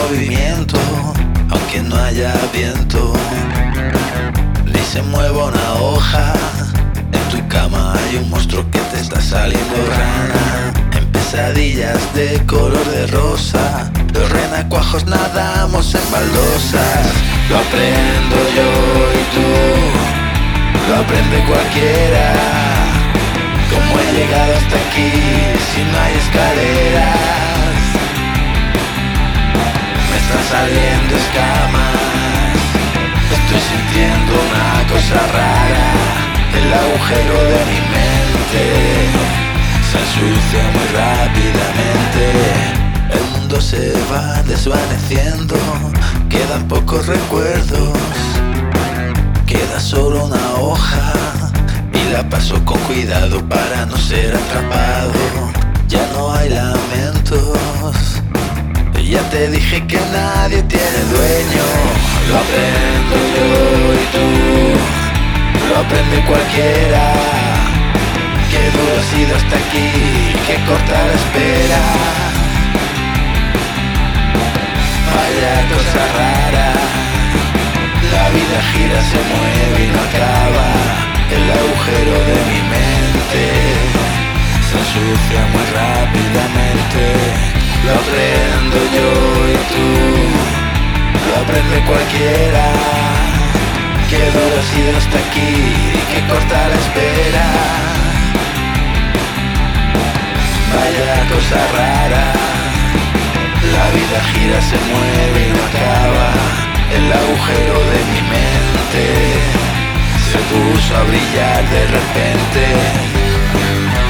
movimiento, aunque no haya viento, ni se mueva una hoja. En tu cama hay un monstruo que te está saliendo rana. En pesadillas de color de rosa, los renacuajos nadamos en baldosas. Lo aprendo yo y tú, lo aprende cualquiera. ¿Cómo he llegado hasta aquí si no hay escaleras? Me están saliendo escamas, estoy sintiendo una cosa rara. El agujero de mi mente se ensucia muy rápidamente. El mundo se va desvaneciendo, quedan pocos recuerdos, queda solo una hoja y la paso con cuidado para no ser atrapado. Ya no hay lamentos, ya te dije que nadie tiene dueño. Lo aprendo yo y tú, lo aprende cualquiera. Qué duro ha sido hasta aquí, qué corta la espera. Vaya cosa rara, la vida gira, se mueve y no acaba. El agujero de mi mente se ensucia muy rápidamente. Lo aprendo yo y tú, lo aprende cualquiera. Qué duro ha sido hasta aquí y qué corta la espera. Vaya cosa rara, la vida gira, se mueve y no acaba. El agujero de mi mente se puso a brillar de repente.